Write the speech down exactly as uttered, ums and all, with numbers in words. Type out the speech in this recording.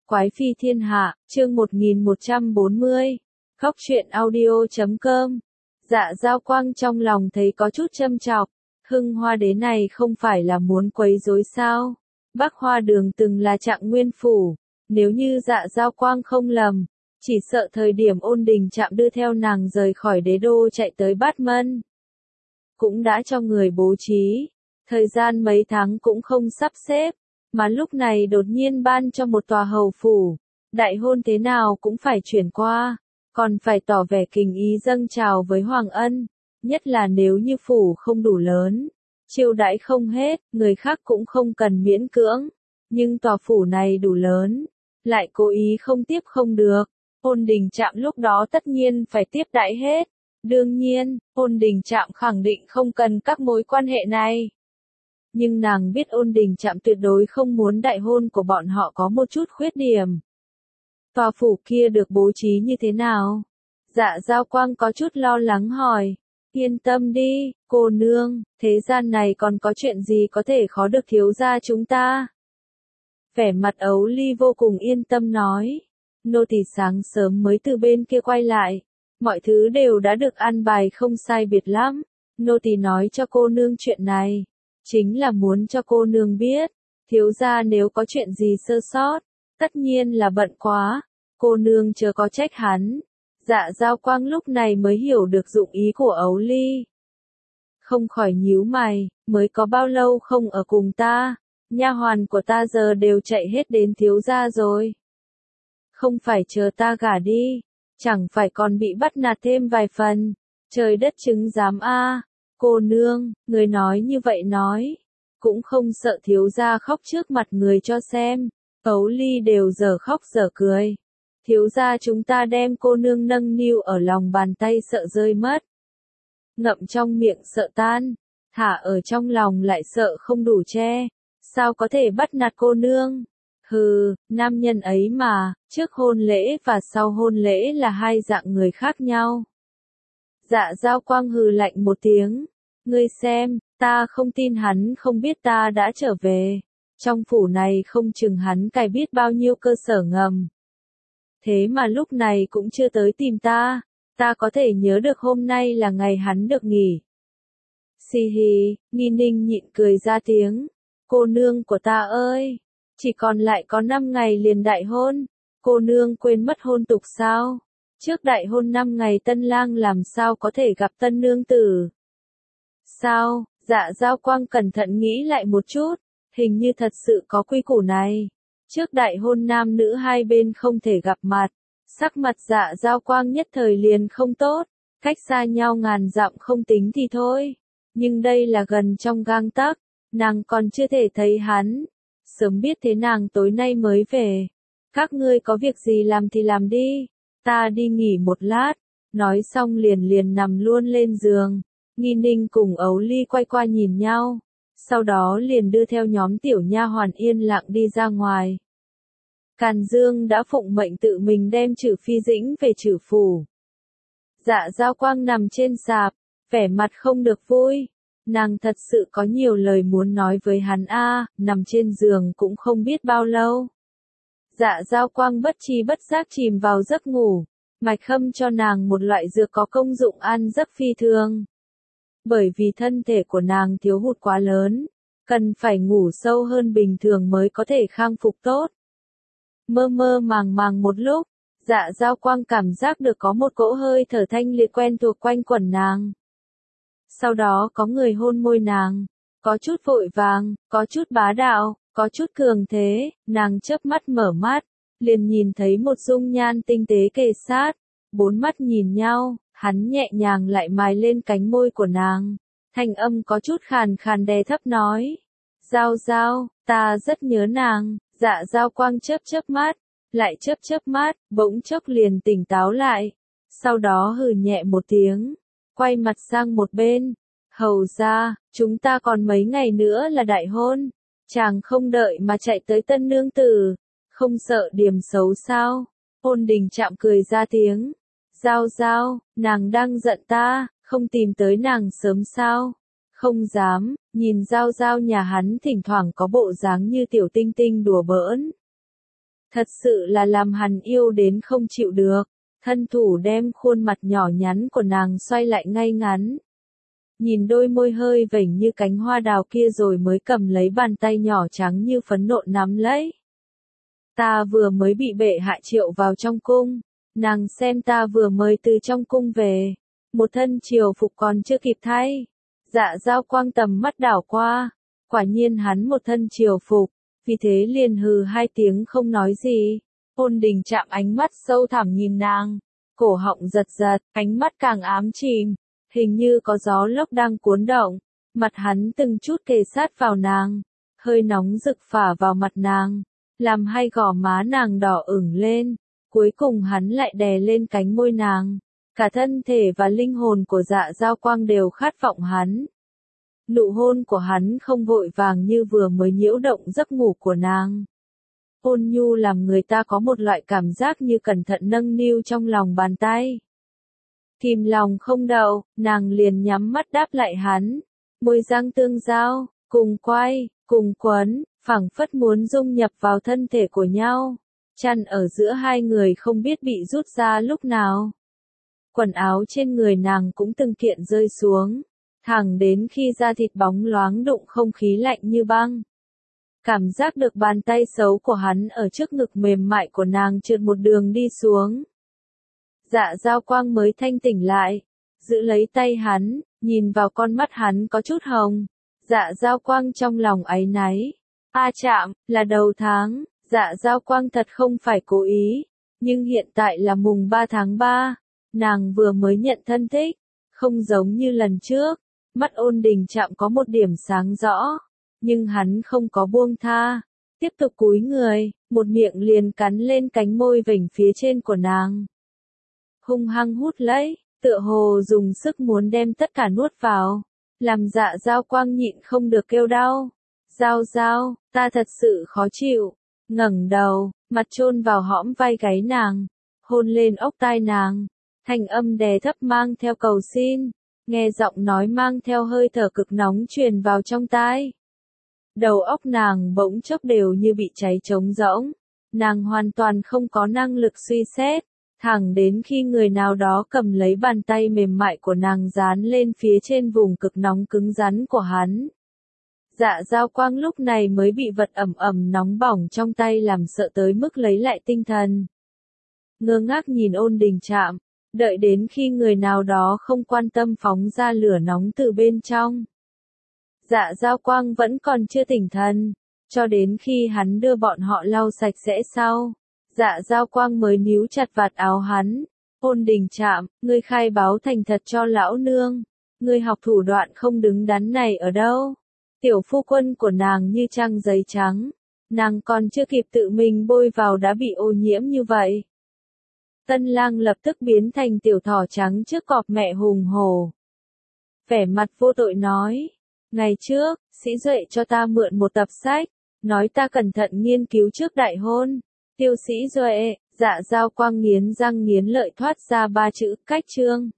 Quái phi thiên hạ, chương một nghìn một trăm bốn mươi. Khóc chuyện audio chấm com. Dạ Giao Quang trong lòng thấy có chút châm chọc. Hưng Hoa Đế này không phải là muốn quấy rối sao? Bắc Hoa Đường từng là Trạng Nguyên phủ. Nếu như Dạ Giao Quang không lầm, chỉ sợ thời điểm Ôn Đình Trạm đưa theo nàng rời khỏi đế đô chạy tới Bát Mân, cũng đã cho người bố trí. Thời gian mấy tháng cũng không sắp xếp, mà lúc này đột nhiên ban cho một tòa hầu phủ. Đại hôn thế nào cũng phải chuyển qua, còn phải tỏ vẻ kính ý dâng chào với Hoàng Ân. Nhất là nếu như phủ không đủ lớn, chiêu đãi không hết, người khác cũng không cần miễn cưỡng. Nhưng tòa phủ này đủ lớn, lại cố ý không tiếp không được. Ôn Đình Trạm lúc đó tất nhiên phải tiếp đãi hết. Đương nhiên, Ôn Đình Trạm khẳng định không cần các mối quan hệ này. Nhưng nàng biết Ôn Đình Trạm tuyệt đối không muốn đại hôn của bọn họ có một chút khuyết điểm. Tòa phủ kia được bố trí như thế nào? Dạ Giao Quang có chút lo lắng hỏi. Yên tâm đi, cô nương, thế gian này còn có chuyện gì có thể khó được thiếu gia chúng ta? Vẻ mặt Ấu Ly vô cùng yên tâm nói. Nô tỳ sáng sớm mới từ bên kia quay lại. Mọi thứ đều đã được an bài không sai biệt lắm. Nô tỳ nói cho cô nương chuyện này, chính là muốn cho cô nương biết, thiếu gia nếu có chuyện gì sơ sót, tất nhiên là bận quá, cô nương chớ có trách hắn. Dạ Giao Quang lúc này mới hiểu được dụng ý của Ấu Ly. Không khỏi nhíu mày, mới có bao lâu không ở cùng ta, nha hoàn của ta giờ đều chạy hết đến thiếu gia rồi. Không phải chờ ta gả đi, chẳng phải còn bị bắt nạt thêm vài phần, trời đất chứng giám a. Cô nương, người nói như vậy nói, cũng không sợ thiếu gia khóc trước mặt người cho xem. Ấu Ly đều giờ khóc giờ cười. Thiếu gia chúng ta đem cô nương nâng niu ở lòng bàn tay sợ rơi mất. Ngậm trong miệng sợ tan, thả ở trong lòng lại sợ không đủ che. Sao có thể bắt nạt cô nương? Hừ, nam nhân ấy mà, trước hôn lễ và sau hôn lễ là hai dạng người khác nhau. Dạ Giao Quang hừ lạnh một tiếng. Ngươi xem, ta không tin hắn không biết ta đã trở về. Trong phủ này không chừng hắn cài biết bao nhiêu cơ sở ngầm. Thế mà lúc này cũng chưa tới tìm ta. Ta có thể nhớ được hôm nay là ngày hắn được nghỉ. Xì hì, Nghi Ninh nhịn cười ra tiếng. Cô nương của ta ơi, chỉ còn lại có năm ngày liền đại hôn. Cô nương quên mất hôn tục sao? Trước đại hôn năm ngày tân lang làm sao có thể gặp tân nương tử? Sao? Dạ Giao Quang cẩn thận nghĩ lại một chút, hình như thật sự có quy củ này. Trước đại hôn nam nữ hai bên không thể gặp mặt. Sắc mặt Dạ Giao Quang nhất thời liền không tốt, cách xa nhau ngàn dặm không tính thì thôi. Nhưng đây là gần trong gang tấc, nàng còn chưa thể thấy hắn. Sớm biết thế nàng tối nay mới về. Các ngươi có việc gì làm thì làm đi, ta đi nghỉ một lát. Nói xong liền liền nằm luôn lên giường. Nghi Ninh cùng Ấu Ly quay qua nhìn nhau, sau đó liền đưa theo nhóm tiểu nha hoàn yên lặng đi ra ngoài. Càn Dương đã phụng mệnh tự mình đem Trử Phi Dĩnh về Trử phủ. Dạ Giao Quang nằm trên sạp, vẻ mặt không được vui. Nàng thật sự có nhiều lời muốn nói với hắn a, nằm trên giường cũng không biết bao lâu. Dạ Giao Quang bất tri bất giác chìm vào giấc ngủ, Mạch Khâm cho nàng một loại dược có công dụng an giấc phi thường. Bởi vì thân thể của nàng thiếu hụt quá lớn, cần phải ngủ sâu hơn bình thường mới có thể khang phục tốt. Mơ mơ màng màng một lúc, Dạ Giao Quang cảm giác được có một cỗ hơi thở thanh liệt quen thuộc quanh quẩn nàng. Sau đó có người hôn môi nàng, có chút vội vàng, có chút bá đạo, có chút cường thế. Nàng chớp mắt mở mắt, liền nhìn thấy một dung nhan tinh tế kề sát, bốn mắt nhìn nhau. Hắn nhẹ nhàng lại mài lên cánh môi của nàng, thanh âm có chút khàn khàn đè thấp nói. Giao Giao, ta rất nhớ nàng. Dạ Giao Quang chớp chớp mắt, lại chớp chớp mắt, bỗng chốc liền tỉnh táo lại. Sau đó hừ nhẹ một tiếng, quay mặt sang một bên. Hầu ra, chúng ta còn mấy ngày nữa là đại hôn. Chàng không đợi mà chạy tới tân nương tử, không sợ điểm xấu sao? Ôn Đình Trạm cười ra tiếng. Giao Giao, nàng đang giận ta, không tìm tới nàng sớm sao? Không dám, nhìn Giao Giao nhà hắn thỉnh thoảng có bộ dáng như tiểu tinh tinh đùa bỡn. Thật sự là làm hắn yêu đến không chịu được, thân thủ đem khuôn mặt nhỏ nhắn của nàng xoay lại ngay ngắn. Nhìn đôi môi hơi vểnh như cánh hoa đào kia rồi mới cầm lấy bàn tay nhỏ trắng như phấn nộn nắm lấy. Ta vừa mới bị bệ hạ triệu vào trong cung, nàng xem ta vừa mới từ trong cung về, một thân triều phục còn chưa kịp thay. Dạ Dao Quang tầm mắt đảo qua, quả nhiên hắn một thân triều phục, vì thế liền hừ hai tiếng không nói gì. Ôn Đình chạm ánh mắt sâu thẳm nhìn nàng, cổ họng giật giật, ánh mắt càng ám chìm, hình như có gió lốc đang cuốn động, mặt hắn từng chút kề sát vào nàng, hơi nóng rực phả vào mặt nàng, làm hai gò má nàng đỏ ửng lên, cuối cùng hắn lại đè lên cánh môi nàng, cả thân thể và linh hồn của Dạ Dao Quang đều khát vọng hắn. Nụ hôn của hắn không vội vàng như vừa mới nhiễu động giấc ngủ của nàng. Ôn nhu làm người ta có một loại cảm giác như cẩn thận nâng niu trong lòng bàn tay. Kìm lòng không đậu, nàng liền nhắm mắt đáp lại hắn, môi răng tương giao, cùng quay, cùng quấn, phảng phất muốn dung nhập vào thân thể của nhau. Chăn ở giữa hai người không biết bị rút ra lúc nào. Quần áo trên người nàng cũng từng kiện rơi xuống, thẳng đến khi da thịt bóng loáng đụng không khí lạnh như băng. Cảm giác được bàn tay xấu của hắn ở trước ngực mềm mại của nàng trượt một đường đi xuống. Dạ Dao Quang mới thanh tỉnh lại, giữ lấy tay hắn, nhìn vào con mắt hắn có chút hồng. Dạ Dao Quang trong lòng áy náy. A chạm, là đầu tháng, Dạ Dao Quang thật không phải cố ý, nhưng hiện tại là mùng ba tháng ba, nàng vừa mới nhận thân thích, không giống như lần trước, mắt Ôn Đình chạm có một điểm sáng rõ, nhưng hắn không có buông tha, tiếp tục cúi người, một miệng liền cắn lên cánh môi vểnh phía trên của nàng. Hung hăng hút lấy, tựa hồ dùng sức muốn đem tất cả nuốt vào, làm Dạ Dao Quang nhịn không được kêu đau. Dao Dao, ta thật sự khó chịu. Ngẩng đầu, mặt chôn vào hõm vai gáy nàng, hôn lên ốc tai nàng, thanh âm đè thấp mang theo cầu xin, nghe giọng nói mang theo hơi thở cực nóng truyền vào trong tai. Đầu óc nàng bỗng chốc đều như bị cháy trống rỗng, nàng hoàn toàn không có năng lực suy xét, thẳng đến khi người nào đó cầm lấy bàn tay mềm mại của nàng dán lên phía trên vùng cực nóng cứng rắn của hắn. Dạ Dao Quang lúc này mới bị vật ẩm ẩm nóng bỏng trong tay làm sợ tới mức lấy lại tinh thần. Ngơ ngác nhìn Ôn Đình chạm, đợi đến khi người nào đó không quan tâm phóng ra lửa nóng từ bên trong. Dạ Dao Quang vẫn còn chưa tỉnh thần, cho đến khi hắn đưa bọn họ lau sạch sẽ sau. Dạ Dao Quang mới níu chặt vạt áo hắn. Ôn Đình chạm, ngươi khai báo thành thật cho lão nương. Ngươi học thủ đoạn không đứng đắn này ở đâu? Tiểu phu quân của nàng như trang giấy trắng. Nàng còn chưa kịp tự mình bôi vào đã bị ô nhiễm như vậy. Tân lang lập tức biến thành tiểu thỏ trắng trước cọp mẹ hùng hổ. Vẻ mặt vô tội nói. Ngày trước, Sĩ Duệ cho ta mượn một tập sách, nói ta cẩn thận nghiên cứu trước đại hôn. Tiêu Sĩ Duệ, Dạ Dao Quang nghiến răng nghiến lợi thoát ra ba chữ, cách chương.